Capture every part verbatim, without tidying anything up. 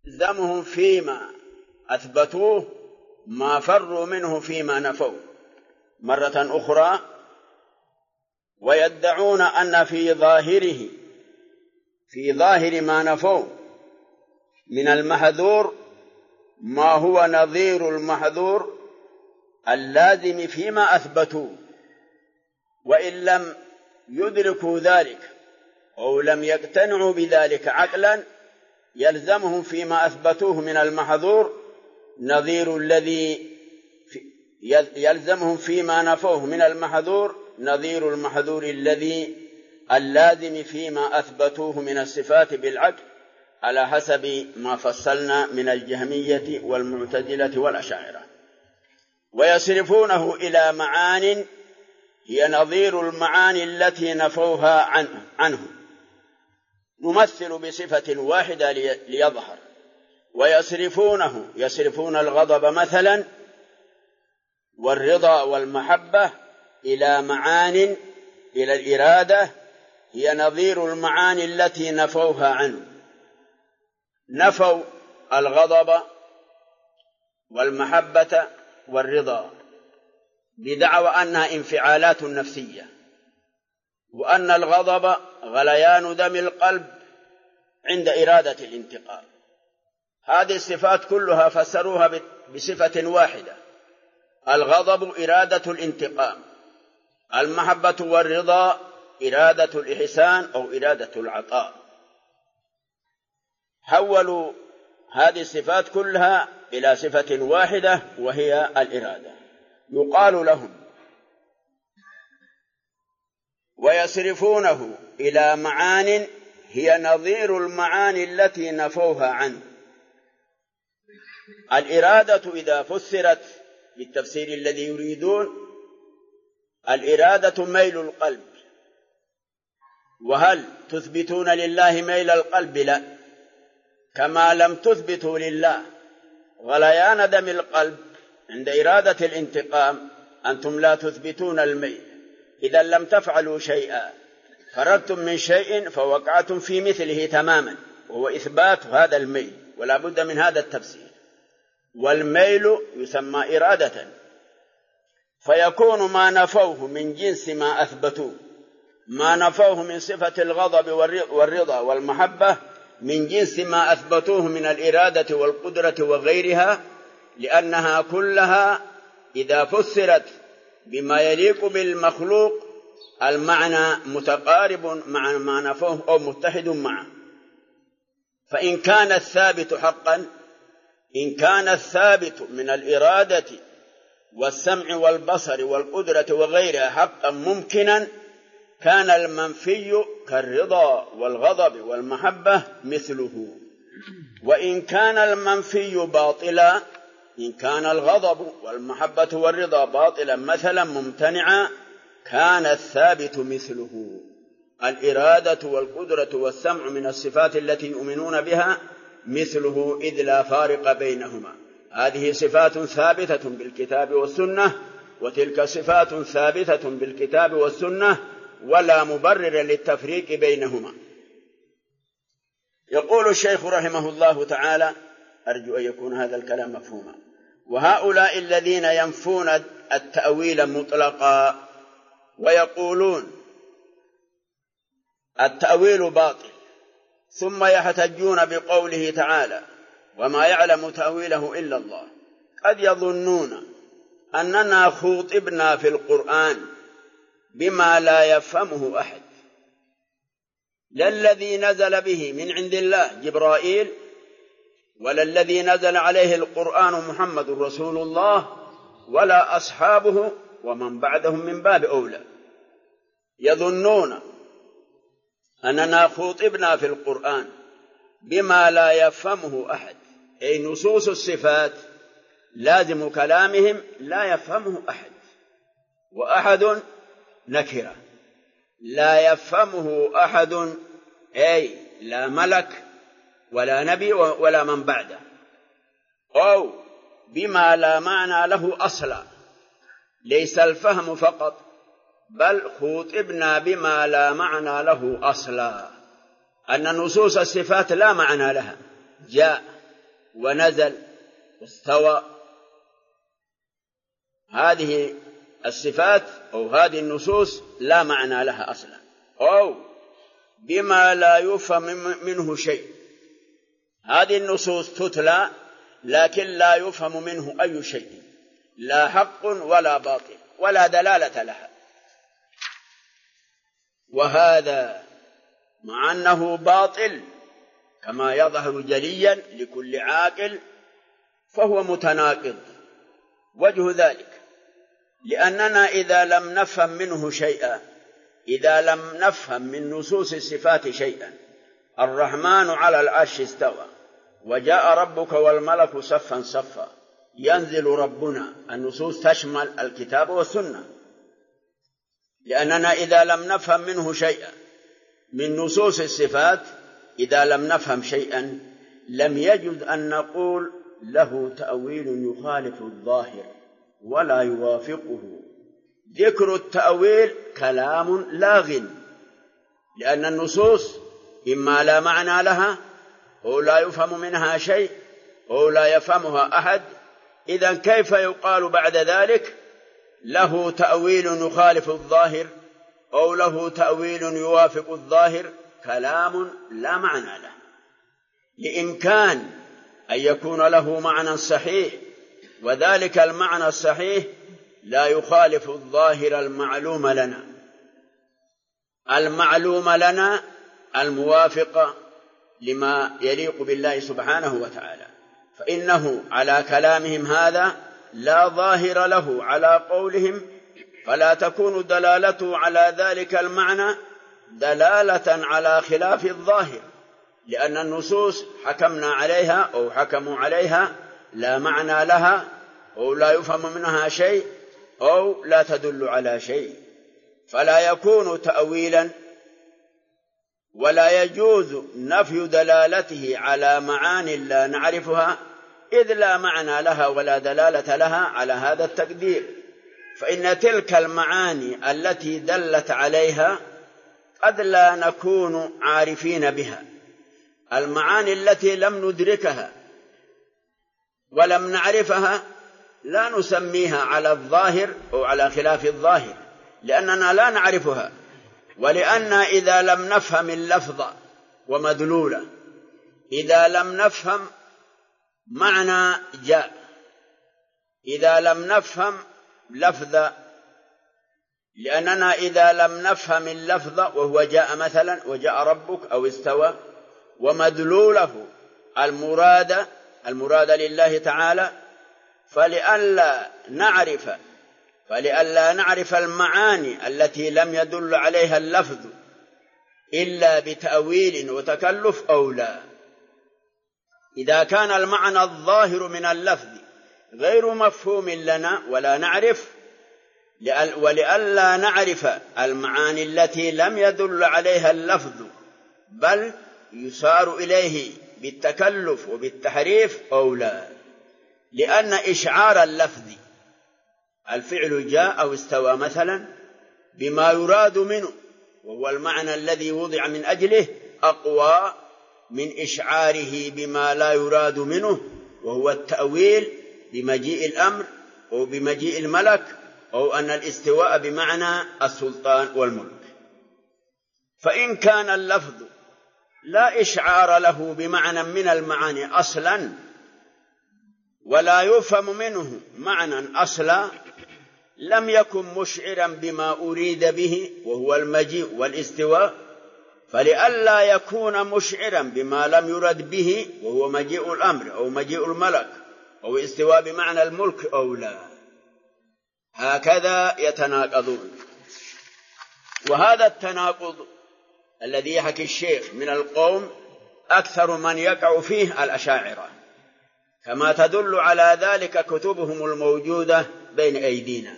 يلزمهم فيما أثبتوه ما فروا منه فيما نفوا مرة أخرى، ويدعون أن في ظاهره في ظاهر ما نفوا من المحذور ما هو نظير المحذور اللازم فيما أثبتوا، وإن لم يدركوا ذلك أو لم يقتنعوا بذلك عقلا يلزمهم فيما أثبتوه من المحذور نظير الذي يلزمهم فيما نفوه من المحذور نظير المحذور الذي اللازم فيما أثبتوه من الصفات بالعقل، على حسب ما فصلنا من الجهمية والمعتزلة والأشاعرة. ويصرفونه إلى معان هي نظير المعاني التي نفوها عنه, عنه نمثل بصفة واحدة ليظهر. ويصرفونه يصرفون الغضب مثلا والرضا والمحبة إلى معان إلى الإرادة هي نظير المعاني التي نفوها عنه. نفوا الغضب والمحبة والرضا بدعوى أنها انفعالات نفسية، وأن الغضب غليان دم القلب عند إرادة الانتقام. هذه الصفات كلها فسروها بصفة واحدة: الغضب إرادة الانتقام، المحبة والرضا إرادة الإحسان أو إرادة العطاء. حولوا هذه الصفات كلها إلى صفة واحدة وهي الإرادة. يقال لهم ويصرفونه إلى معان هي نظير المعاني التي نفوها عنه. الإرادة إذا فسرت بالتفسير الذي يريدون، الإرادة ميل القلب. وهل تثبتون لله ميل القلب؟ لا، كما لم تثبتوا لله غليان دم القلب عند إرادة الانتقام أنتم لا تثبتون الميل. إذا لم تفعلوا شيئا فررتم من شيء فوقعتم في مثله تماما، وهو إثبات هذا الميل، ولا بد من هذا التفسير. والميل يسمى إرادة، فيكون ما نفوه من جنس ما أثبتوه، ما نفوه من صفة الغضب والرضا والمحبة من جنس ما أثبتوه من الإرادة والقدرة وغيرها، لأنها كلها إذا فسرت بما يليق بالمخلوق المعنى متقارب مع ما نفوه أو متحد معه. فإن كان الثابت حقا إن كان الثابت من الإرادة والسمع والبصر والقدرة وغيرها حقا ممكنا، كان المنفي كالرضا والغضب والمحبة مثله. وإن كان المنفي باطلا، إن كان الغضب والمحبة والرضا باطلا مثلا ممتنعا، كان الثابت مثله. الإرادة والقدرة والسمع من الصفات التي يؤمنون بها مثله، إذ لا فارق بينهما. هذه صفات ثابتة بالكتاب والسنة، وتلك صفات ثابتة بالكتاب والسنة، ولا مبرر للتفريق بينهما. يقول الشيخ رحمه الله تعالى: أرجو أن يكون هذا الكلام مفهوما. وهؤلاء الذين ينفون التأويل مطلقا ويقولون التأويل باطل، ثم يحتجون بقوله تعالى: وما يعلم تأويله إلا الله، قد يظنون أننا خوطبنا في القرآن بما لا يفهمه أحد، لا الذي نزل به من عند الله جبرائيل، ولا الذي نزل عليه القرآن محمد رسول الله، ولا أصحابه ومن بعدهم من باب أولى. يظنون أننا خوطبنا في القرآن بما لا يفهمه أحد، أي نصوص الصفات لازم كلامهم لا يفهمه أحد. وأحد نكرة، لا يفهمه أحد أي لا ملك ولا نبي ولا من بعده، أو بما لا معنى له أصلا. ليس الفهم فقط، بل خوطبنا بما لا معنى له أصلا، أن نصوص الصفات لا معنى لها، جاء ونزل واستوى. هذه الصفات أو هذه النصوص لا معنى لها أصلا، أو بما لا يفهم منه شيء. هذه النصوص تتلى لكن لا يفهم منه أي شيء، لا حق ولا باطل ولا دلالة لها. وهذا مع أنه باطل كما يظهر جليا لكل عاقل فهو متناقض. وجه ذلك لأننا إذا لم نفهم منه شيئا، إذا لم نفهم من نصوص الصفات شيئا، الرحمن على العرش استوى، وجاء ربك والملك صفا صفا، ينزل ربنا، النصوص تشمل الكتاب والسنة. لأننا إذا لم نفهم منه شيئا من نصوص الصفات، إذا لم نفهم شيئا لم يجد أن نقول له تأويل يخالف الظاهر ولا يوافقه. ذكر التأويل كلام لاغ، لأن النصوص إما لا معنى لها أو لا يفهم منها شيء أو لا يفهمها أحد. إذن كيف يقال بعد ذلك له تأويل يخالف الظاهر أو له تأويل يوافق الظاهر؟ كلام لا معنى له. لإمكان أن يكون له معنى صحيح، وذلك المعنى الصحيح لا يخالف الظاهر المعلوم لنا، المعلوم لنا الموافق لما يليق بالله سبحانه وتعالى. فإنه على كلامهم هذا لا ظاهر له على قولهم، فلا تكون دلالته على ذلك المعنى دلالة على خلاف الظاهر، لأن النصوص حكمنا عليها أو حكموا عليها لا معنى لها أو لا يفهم منها شيء أو لا تدل على شيء، فلا يكون تأويلا، ولا يجوز نفي دلالته على معاني لا نعرفها، إذ لا معنى لها ولا دلالة لها على هذا التقدير. فإن تلك المعاني التي دلت عليها قد لا نكون عارفين بها، المعاني التي لم ندركها ولم نعرفها لا نسميها على الظاهر أو على خلاف الظاهر، لأننا لا نعرفها. ولأن إذا لم نفهم اللفظ ومدلوله، إذا لم نفهم معنى جاء، إذا لم نفهم لفظ، لأننا إذا لم نفهم اللفظ وهو جاء مثلا وجاء ربك أو استوى ومدلوله المراد المراد لله تعالى، فلئلا نعرف فلئلا نعرف المعاني التي لم يدل عليها اللفظ إلا بتأويل وتكلف أو لا. إذا كان المعنى الظاهر من اللفظ غير مفهوم لنا ولا نعرف، ولئلا نعرف المعاني التي لم يدل عليها اللفظ بل يسار إليه بالتكلف وبالتحريف أو لا، لأن إشعار اللفظ الفعل جاء أو استوى مثلا بما يراد منه وهو المعنى الذي وضع من أجله أقوى من إشعاره بما لا يراد منه وهو التأويل بمجيء الأمر أو بمجيء الملك أو أن الاستواء بمعنى السلطان والملك. فإن كان اللفظ لا إشعار له بمعنى من المعاني أصلا ولا يفهم منه معنى أصلا، لم يكن مشعرا بما أريد به وهو المجيء والاستواء، فلئلا يكون مشعرا بما لم يرد به وهو مجيء الأمر أو مجيء الملك أو استواء بمعنى الملك أو لا. هكذا يتناقضون. وهذا التناقض الذي يحكي الشيخ من القوم أكثر من يقع فيه الأشاعرة، كما تدل على ذلك كتبهم الموجودة بين أيدينا.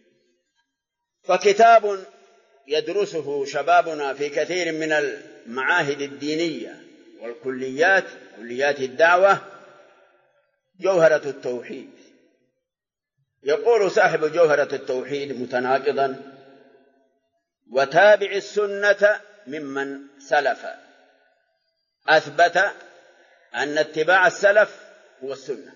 فكتاب يدرسه شبابنا في كثير من المعاهد الدينية والكليات كليات الدعوة جوهرة التوحيد. يقول صاحب جوهرة التوحيد متناقضا: وتابع السنة ممن سلف. أثبت أن اتباع السلف هو السنة،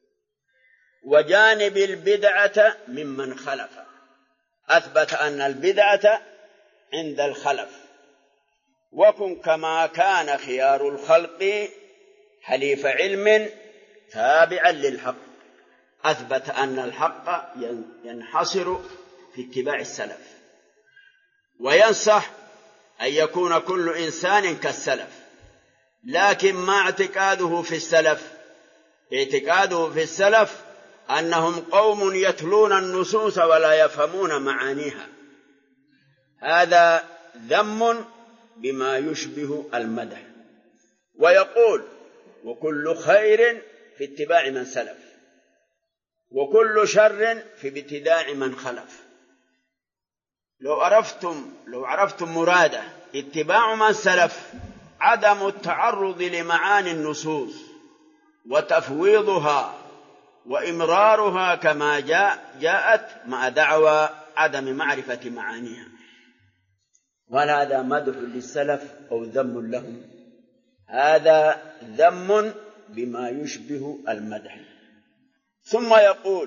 وجانب البدعة ممن خلف، أثبت أن البدعة عند الخلف. وكن كما كان خيار الخلق حليف علم تابعا للحق، أثبت أن الحق ينحصر في اتباع السلف، وينصح أن يكون كل إنسان كالسلف، لكن ما اعتقاده في السلف؟ اعتقاده في السلف أنهم قوم يتلون النصوص ولا يفهمون معانيها، هذا ذم بما يشبه المدح. ويقول: وكل خير في اتباع من سلف، وكل شر في ابتداع من خلف. لو عرفتم لو عرفتم مراده اتباع من سلف عدم التعرض لمعاني النصوص وتفويضها وإمرارها كما جاء جاءت مع دعوى عدم معرفة معانيها، وهذا مدح للسلف أو ذم لهم؟ هذا ذم بما يشبه المدح. ثم يقول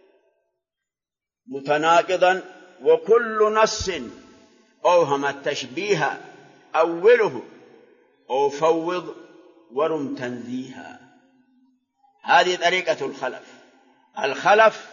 متناقضا: وكل نص أوهم التشبيه أوله أو فوض ورم تنزيها. هذه طريقة الخلف. الخلف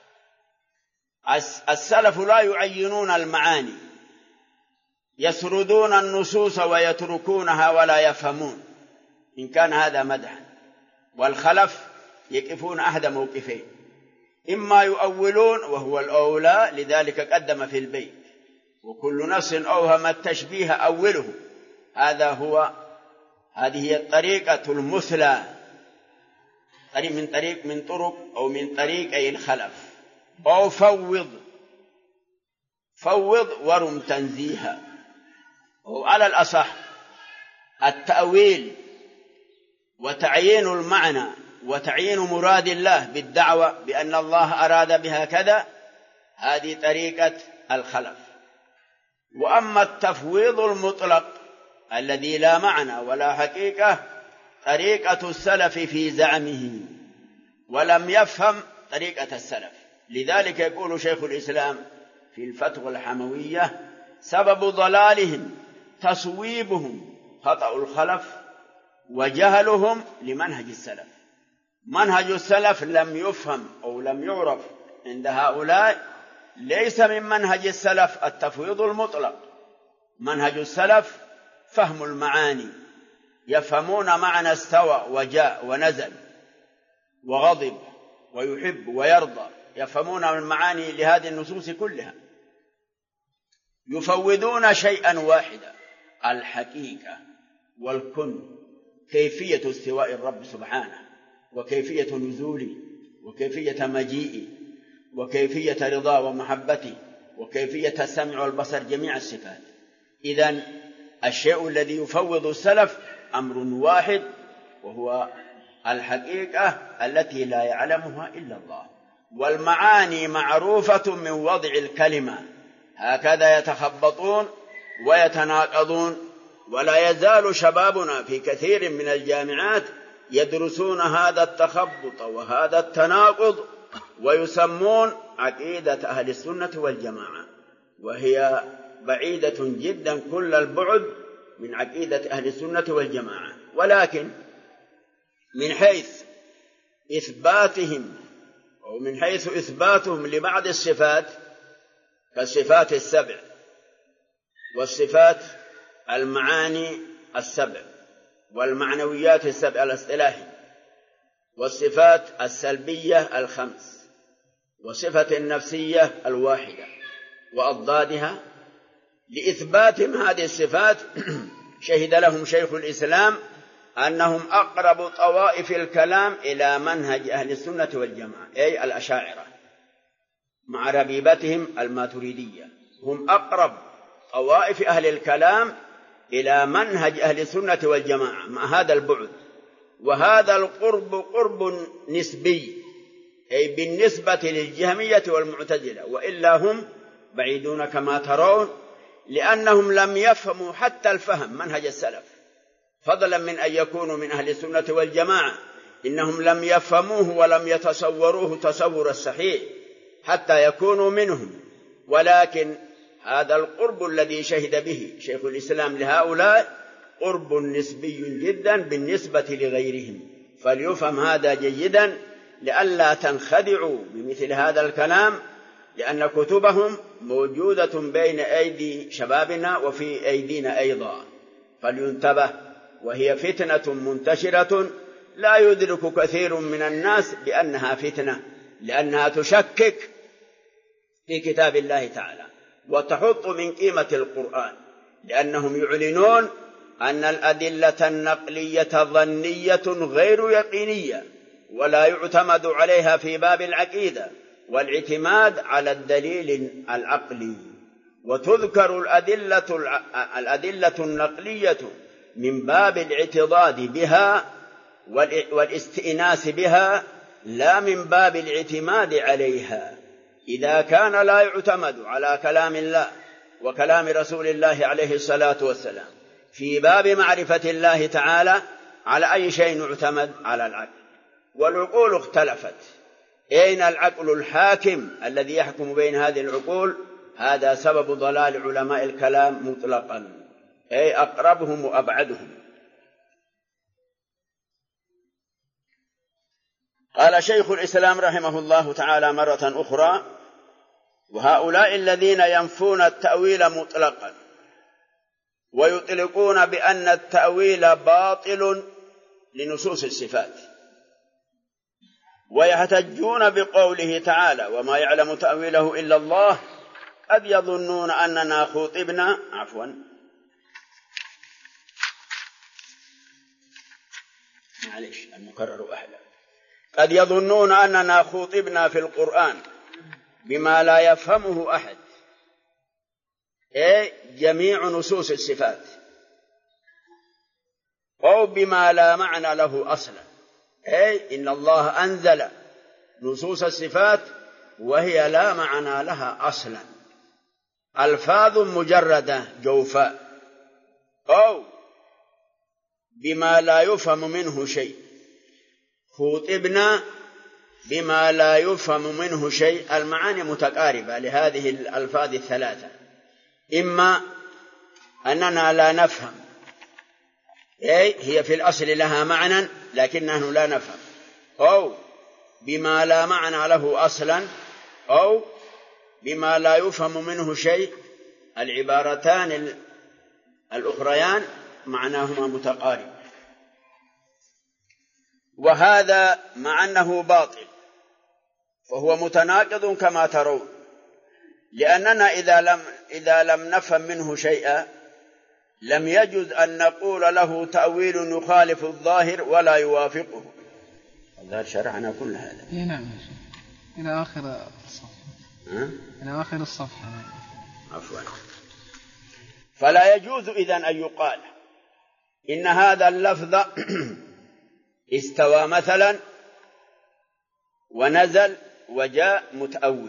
السلف لا يعينون المعاني، يسردون النصوص ويتركونها ولا يفهمون، إن كان هذا مدحا. والخلف يقفون أحد موقفين: إما يؤولون وهو الأولى، لذلك قدم في البيت وكل نص أوهم التشبيه أوله، هذا هو هذه هي الطريقة المثلى من طريق من طرق أو من طريقي الخلف. أو فوض فوض ورم تنزيها، وعلى الأصح التأويل وتعيين المعنى وتعيين مراد الله بالدعوة بأن الله أراد بها كذا، هذه طريقة الخلف. وأما التفويض المطلق الذي لا معنى ولا حقيقة، طريقة السلف في زعمه، ولم يفهم طريقة السلف. لذلك يقول شيخ الإسلام في الفتوى الحموية: سبب ضلالهم تصويبهم خطأ الخلف وجهلهم لمنهج السلف. منهج السلف لم يفهم أو لم يعرف عند هؤلاء. ليس من منهج السلف التفويض المطلق، منهج السلف فهم المعاني، يفهمون معنى استوى وجاء ونزل وغضب ويحب ويرضى، يفهمون المعاني لهذه النصوص كلها. يفوضون شيئا واحدا: الحقيقة والكن، كيفية استواء الرب سبحانه، وكيفية نزوله، وكيفية مجيئه، وكيفية رضاه ومحبته، وكيفية السمع والبصر، جميع الصفات. إذن الشيء الذي يفوض السلف أمر واحد، وهو الحقيقة التي لا يعلمها إلا الله. والمعاني معروفة من وضع الكلمة، هكذا يتخبطون ويتناقضون. ولا يزال شبابنا في كثير من الجامعات يدرسون هذا التخبط وهذا التناقض، ويسمون عقيدة أهل السنة والجماعة، وهي بعيدة جدا كل البعد من عقيدة أهل السنة والجماعة. ولكن من حيث إثباتهم أو من حيث إثباتهم لبعض الصفات كالصفات السبع والصفات المعاني السبع والمعنويات السبع الاصطلاحي والصفات السلبية الخمس وصفة النفسية الواحدة وأضدادها، لإثباتهم هذه الصفات شهد لهم شيخ الإسلام أنهم أقرب طوائف الكلام إلى منهج أهل السنة والجماعة، أي الأشاعرة مع ربيبتهم الماتريدية. هم أقرب طوائف أهل الكلام إلى منهج أهل السنة والجماعة مع هذا البعد. وهذا القرب قرب نسبي، أي بالنسبة للجهمية والمعتزلة، وإلا هم بعيدون كما ترون، لأنهم لم يفهموا حتى الفهم منهج السلف، فضلا من أن يكونوا من أهل السنة والجماعة. إنهم لم يفهموه ولم يتصوروه تصور الصحيح حتى يكونوا منهم، ولكن هذا القرب الذي شهد به شيخ الإسلام لهؤلاء قرب نسبي جدا بالنسبة لغيرهم، فليفهم هذا جيدا لئلا تنخدعوا بمثل هذا الكلام، لأن كتبهم موجودة بين أيدي شبابنا وفي أيدينا أيضا، فلينتبه. وهي فتنة منتشرة لا يدرك كثير من الناس بأنها فتنة، لأنها تشكك في كتاب الله تعالى وتحط من قيمة القرآن، لأنهم يعلنون أن الأدلة النقلية ظنية غير يقينية ولا يعتمد عليها في باب العقيدة، والاعتماد على الدليل العقلي. وتذكر الأدلة, الأدلة النقلية من باب الاعتضاد بها والاستئناس بها، لا من باب الاعتماد عليها. إذا كان لا يعتمد على كلام الله وكلام رسول الله عليه الصلاة والسلام في باب معرفة الله تعالى، على أي شيء يعتمد؟ على العقل. والعقول اختلفت، أين العقل الحاكم الذي يحكم بين هذه العقول؟ هذا سبب ضلال علماء الكلام مطلقا، أي أقربهم وأبعدهم. قال شيخ الإسلام رحمه الله تعالى مرة أخرى: وهؤلاء الذين ينفون التأويل مطلقا ويطلقون بأن التأويل باطل لنصوص الصفات، ويحتجون بقوله تعالى: وما يعلم تأويله إلا الله، قد يظنون أننا خطبنا عفوا معلش المكرر أحلى قد يظنون أننا خطبنا في القرآن بما لا يفهمه أحد، أي جميع نصوص الصفات، أو بما لا معنى له أصلا، أي إن الله أنزل نصوص الصفات وهي لا معنى لها أصلا، ألفاظ مجردة جوفاء، أو بما لا يفهم منه شيء. خطبنا بما لا يفهم منه شيء، المعاني متقاربة لهذه الألفاظ الثلاثة، إما أننا لا نفهم، أي هي في الأصل لها معنى لكننا لا نفهم، أو بما لا معنى له أصلا، أو بما لا يفهم منه شيء. العبارتان الأخريان معناهما متقارب. وهذا مع أنه باطل فهو متناقض كما ترون، لأننا إذا لم, إذا لم نفهم منه شيئا لم يجوز أن نقول له تأويل يخالف الظاهر ولا يوافقه. الظاهر شرحنا كل هذا. نعم إلى آخر الصفحة. إلى آخر الصفحة. عفوا. فلا يجوز إذن أن يقال إن هذا اللفظ استوى مثلا ونزل وجاء متأول،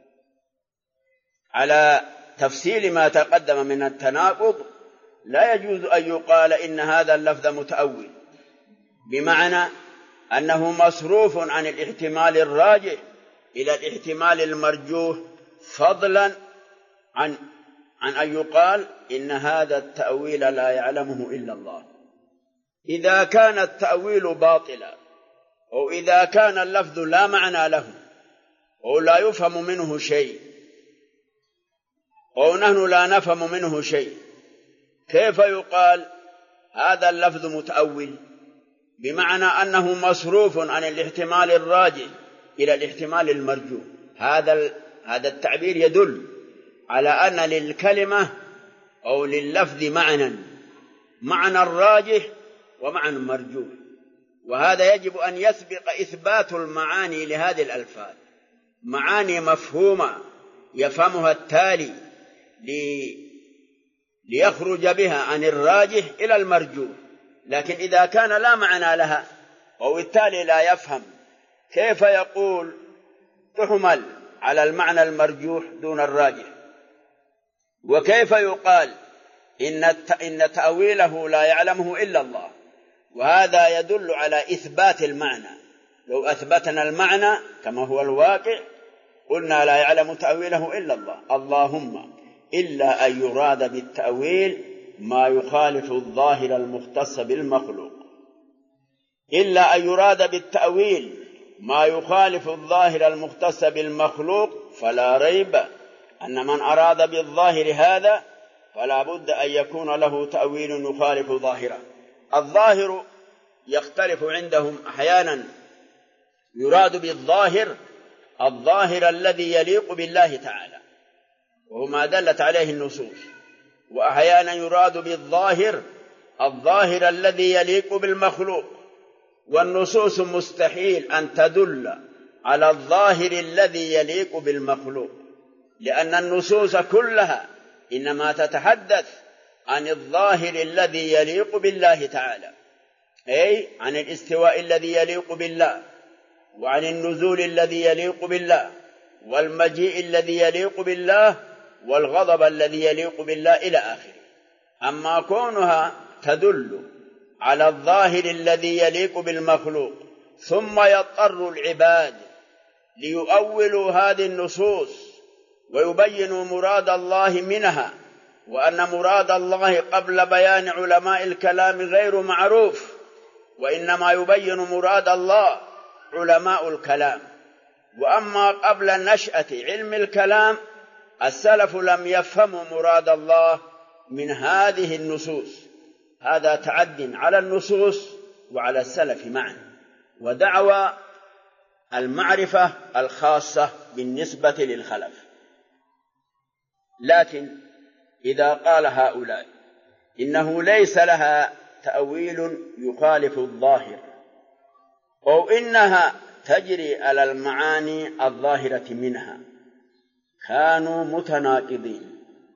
على تفصيل ما تقدم من التناقض. لا يجوز أن يقال إن هذا اللفظ متأول، بمعنى أنه مصروف عن الاحتمال الراجح إلى الاحتمال المرجوح، فضلا عن عن أن يقال إن هذا التأويل لا يعلمه إلا الله. إذا كان التأويل باطلا، أو إذا كان اللفظ لا معنى له، أو لا يفهم منه شيء، أو نحن لا نفهم منه شيء، كيف يقال هذا اللفظ متأول؟ بمعنى أنه مصروف عن الاحتمال الراجح إلى الاحتمال المرجوح. هذا هذا التعبير يدل على أن للكلمة أو لللفظ معنى معنى الراجح ومعنى مرجوح، وهذا يجب أن يسبق إثبات المعاني لهذه الألفاظ، معاني مفهومة يفهمها التالي ليخرج بها عن الراجح إلى المرجوح. لكن إذا كان لا معنى لها أو التالي لا يفهم، كيف يقول تحمل على المعنى المرجوح دون الراجح؟ وكيف يقال إن إن تأويله لا يعلمه إلا الله، وهذا يدل على إثبات المعنى. لو أثبتنا المعنى كما هو الواقع قلنا لا يعلم تأويله إلا الله، اللهم إلا أن يراد بالتأويل ما يخالف الظاهر المختص بالمخلوق، إلا أن يراد بالتأويل ما يخالف الظاهر المختص بالمخلوق، فلا ريب أن من أراد بالظاهر هذا فلا بد أن يكون له تأويل يخالف ظاهره. الظاهر يختلف عندهم أحيانا، يراد بالظاهر الظاهر الذي يليق بالله تعالى وهو ما دلت عليه النصوص، وأحيانا يراد بالظاهر الظاهر الذي يليق بالمخلوق، والنصوص مستحيل أن تدل على الظاهر الذي يليق بالمخلوق، لأن النصوص كلها إنما تتحدث عن الظاهر الذي يليق بالله تعالى، أي عن الاستواء الذي يليق بالله، وعن النزول الذي يليق بالله، والمجيء الذي يليق بالله، والغضب الذي يليق بالله إلى آخره. أما كونها تدل على الظاهر الذي يليق بالمخلوق ثم يضطر العباد ليؤولوا هذه النصوص ويبينوا مراد الله منها، وأن مراد الله قبل بيان علماء الكلام غير معروف، وإنما يبين مراد الله علماء الكلام. وأما قبل نشأة علم الكلام السلف لم يفهموا مراد الله من هذه النصوص. هذا تعد على النصوص وعلى السلف معا، ودعوى المعرفة الخاصة بالنسبة للخلف. لكن إذا قال هؤلاء إنه ليس لها تأويل يخالف الظاهر، أو إنها تجري على المعاني الظاهرة منها، كانوا متناقضين.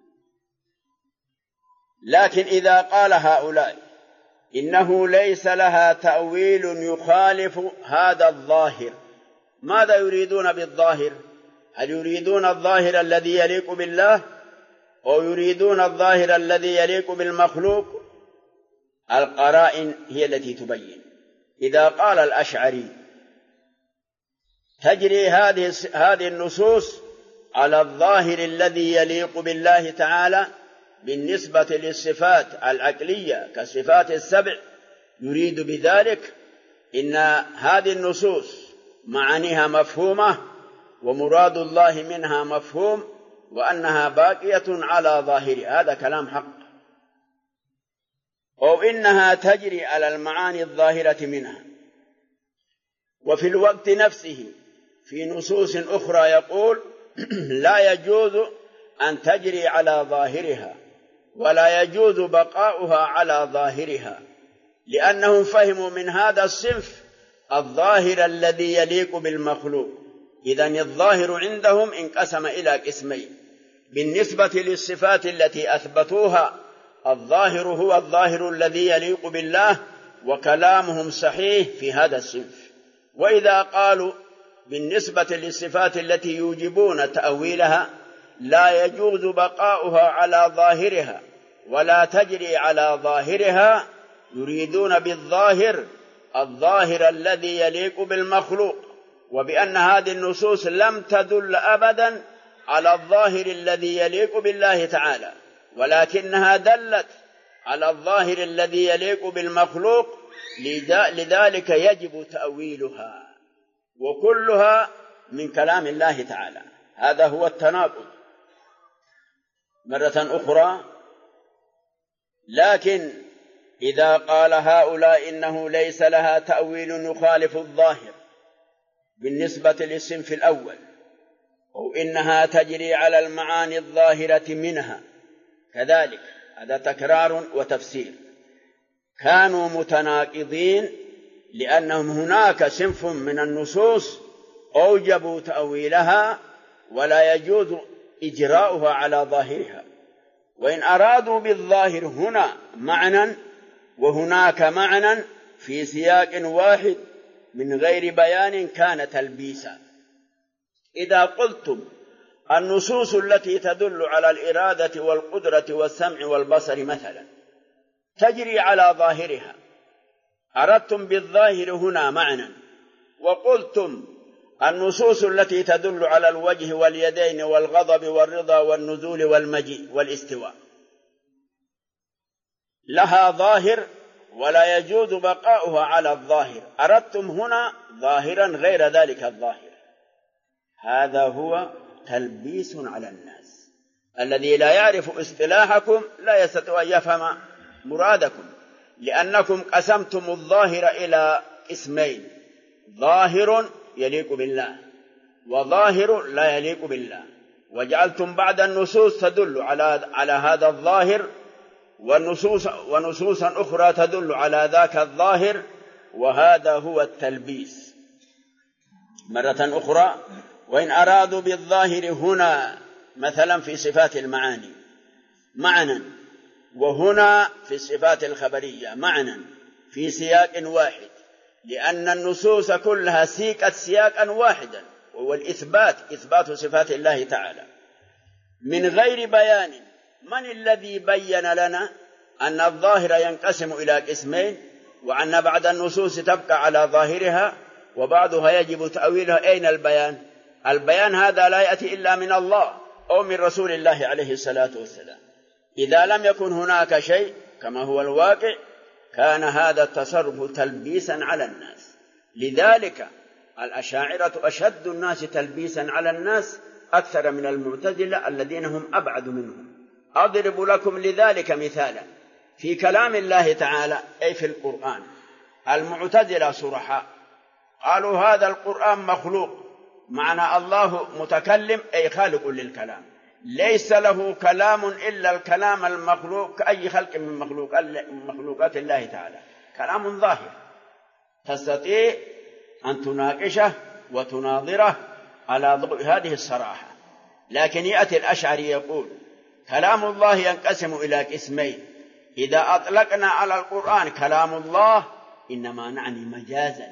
لكن إذا قال هؤلاء إنه ليس لها تأويل يخالف هذا الظاهر، ماذا يريدون بالظاهر؟ هل يريدون الظاهر الذي يليق بالله أو يريدون الظاهر الذي يليق بالمخلوق؟ القرائن هي التي تبين. إذا قال الأشعري تجري هذه هذه النصوص على الظاهر الذي يليق بالله تعالى بالنسبة للصفات العقلية كالصفات السبع، يريد بذلك إن هذه النصوص معانيها مفهومة ومراد الله منها مفهوم، وأنها باقية على ظاهرها، هذا كلام حق. أو إنها تجري على المعاني الظاهرة منها. وفي الوقت نفسه في نصوص أخرى يقول لا يجوز أن تجري على ظاهرها ولا يجوز بقاؤها على ظاهرها، لأنهم فهموا من هذا الصنف الظاهر الذي يليق بالمخلوق. إذن الظاهر عندهم انقسم إلى قسمين. بالنسبة للصفات التي أثبتوها الظاهر هو الظاهر الذي يليق بالله، وكلامهم صحيح في هذا الصنف. وإذا قالوا بالنسبة للصفات التي يوجبون تأويلها لا يجوز بقاؤها على ظاهرها ولا تجري على ظاهرها، يريدون بالظاهر الظاهر الذي يليق بالمخلوق، وبأن هذه النصوص لم تدل أبدا على الظاهر الذي يليق بالله تعالى، ولكنها دلت على الظاهر الذي يليق بالمخلوق، لذلك يجب تأويلها، وكلها من كلام الله تعالى. هذا هو التناقض. مرة أخرى، لكن إذا قال هؤلاء إنه ليس لها تأويل يخالف الظاهر بالنسبة للصنف الأول، أو إنها تجري على المعاني الظاهرة منها، كذلك هذا تكرار وتفسير. كانوا متناقضين، لأنهم هناك صنف من النصوص أوجبوا تأويلها ولا يجوز إجراؤها على ظاهرها، وإن أرادوا بالظاهر هنا معنى وهناك معنى في سياق واحد من غير بيان كان تلبيسا. إذا قلتم النصوص التي تدل على الإرادة والقدرة والسمع والبصر مثلا تجري على ظاهرها، أردتم بالظاهر هنا معنى، وقلتم النصوص التي تدل على الوجه واليدين والغضب والرضا والنزول والمجيء والاستواء لها ظاهر ولا يجوز بقاؤها على الظاهر، أردتم هنا ظاهرا غير ذلك الظاهر. هذا هو تلبيس على الناس. الذي لا يعرف اصطلاحكم لا يستطيع أن يفهم مرادكم، لأنكم قسمتم الظاهر إلى اسمين: ظاهر يليق بالله وظاهر لا يليق بالله، وجعلتم بعد النصوص تدل على على هذا الظاهر والنصوص ونصوصا أخرى تدل على ذاك الظاهر، وهذا هو التلبيس. مرة أخرى: وإن أرادوا بالظاهر هنا مثلا في صفات المعاني معنى، وهنا في الصفات الخبرية معنى في سياق واحد، لأن النصوص كلها سيقت سياقا واحدا، وهو الإثبات، إثبات صفات الله تعالى من غير بيان. من الذي بين لنا أن الظاهر ينقسم إلى قسمين، وأن بعد النصوص تبقى على ظاهرها وبعضها يجب تأويلها؟ أين البيان؟ البيان هذا لا يأتي إلا من الله أو من رسول الله عليه الصلاة والسلام. إذا لم يكن هناك شيء كما هو الواقع كان هذا التصرف تلبيسا على الناس. لذلك الأشاعرة أشد الناس تلبيسا على الناس أكثر من المعتزلة الذين هم أبعد منهم. أضرب لكم لذلك مثالا في كلام الله تعالى أي في القرآن. المعتزلة صرحاء قالوا هذا القرآن مخلوق، معنى الله متكلم أي خالق للكلام، ليس له كلام إلا الكلام المخلوق كأي خلق من مخلوق مخلوقات الله تعالى، كلام ظاهر تستطيع أن تناقشه وتناظره على ضوء هذه الصراحة. لكن يأتي الأشعري يقول كلام الله ينقسم إلى قسمين، إذا أطلقنا على القرآن كلام الله إنما نعني مجازا،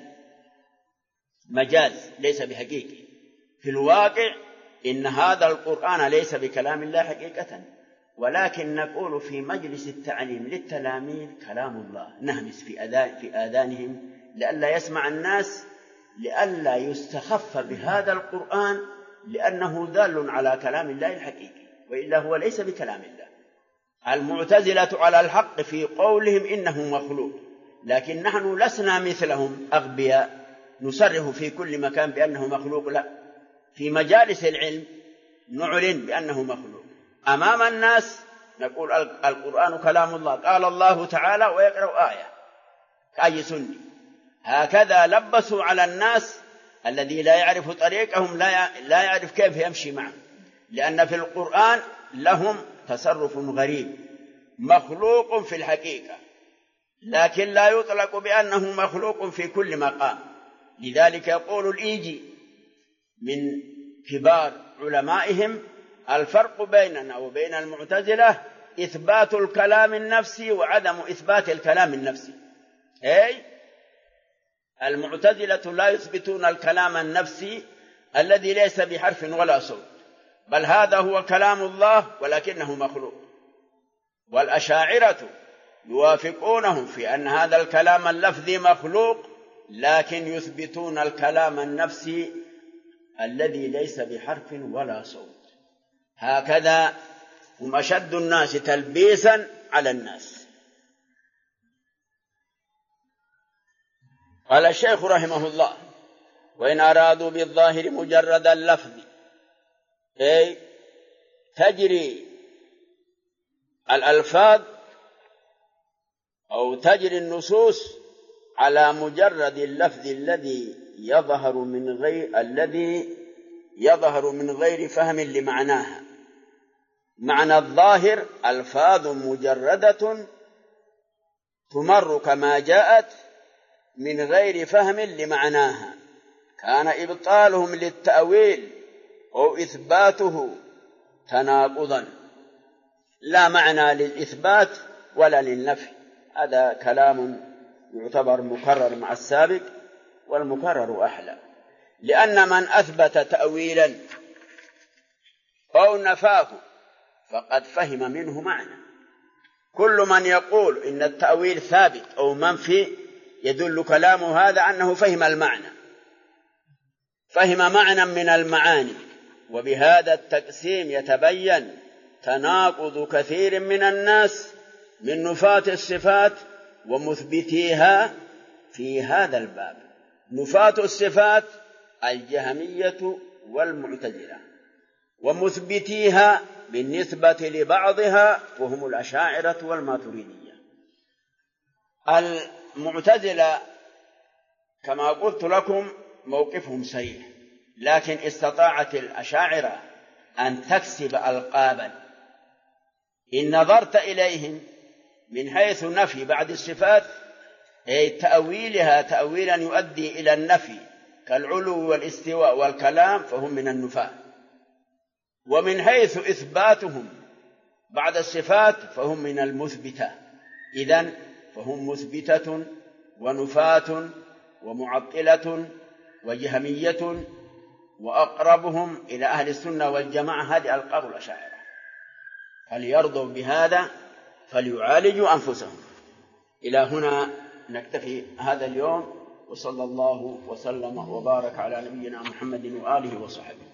مجاز ليس بحقيقي. في الواقع إن هذا القرآن ليس بكلام الله حقيقة، ولكن نقول في مجلس التعليم للتلاميذ كلام الله، نهمس في آذان في آذانهم لئلا يسمع الناس، لئلا يستخف بهذا القرآن لأنه دال على كلام الله الحقيقي، وإلا هو ليس بكلام الله. المعتزلة على الحق في قولهم إنه مخلوق، لكن نحن لسنا مثلهم أغبياء نصرح في كل مكان بأنه مخلوق، لا، في مجالس العلم نعلن بأنه مخلوق، أمام الناس نقول القرآن كلام الله، قال الله تعالى، ويقرأ آية كأي سني. هكذا لبسوا على الناس الذي لا يعرف طريقهم لا يعرف كيف يمشي معه، لأن في القرآن لهم تصرف غريب مخلوق في الحقيقة، لكن لا يطلق بأنه مخلوق في كل مقام. لذلك يقول الإيجي من كبار علمائهم الفرق بيننا وبين المعتزلة إثبات الكلام النفسي وعدم إثبات الكلام النفسي. أي المعتزلة لا يثبتون الكلام النفسي الذي ليس بحرف ولا صوت، بل هذا هو كلام الله ولكنه مخلوق. والأشاعرة يوافقونهم في أن هذا الكلام اللفظي مخلوق، لكن يثبتون الكلام النفسي الذي ليس بحرف ولا صوت. هكذا هم أشد الناس تلبيسا على الناس. قال الشيخ رحمه الله: وإن أرادوا بالظاهر مجرد اللفظ، أي تجري الألفاظ أو تجري النصوص على مجرد اللفظ الذي يظهر من غير الذي يظهر من غير فهم لمعناها. معنى الظاهر ألفاظ مجردة تمر كما جاءت من غير فهم لمعناها، كان إبطالهم للتأويل أو إثباته تناقضا، لا معنى للإثبات ولا للنفي. هذا كلام يعتبر مكرر مع السابق، والمكرر أحلى، لأن من أثبت تأويلا أو نفاه فقد فهم منه معنى. كل من يقول إن التأويل ثابت أو منفي يدل كلام هذا أنه فهم المعنى، فهم معنى من المعاني. وبهذا التقسيم يتبين تناقض كثير من الناس من نفاة الصفات ومثبتيها في هذا الباب. نفاة الصفات الجهمية والمعتزلة، ومثبتيها بالنسبة لبعضها وهم الأشاعرة والماتريدية. المعتزلة كما قلت لكم موقفهم صحيح، لكن استطاعت الأشاعرة أن تكسب ألقابا إن نظرت إليهم من حيث نفي بعض الصفات، أي تأويلها تأويلا يؤدي إلى النفي كالعلو والاستواء والكلام، فهم من النفاة. ومن حيث إثباتهم بعد الصفات فهم من المثبتة. إذن فهم مثبتة ونفاة ومعطلة وجهمية، وأقربهم إلى أهل السنة والجماعة هذه ألقاب الأشاعرة. فليرضوا بهذا فليعالجوا أنفسهم. إلى هنا نكتفي هذا اليوم، وصلى الله وسلم وبارك على نبينا محمد وآله وصحبه.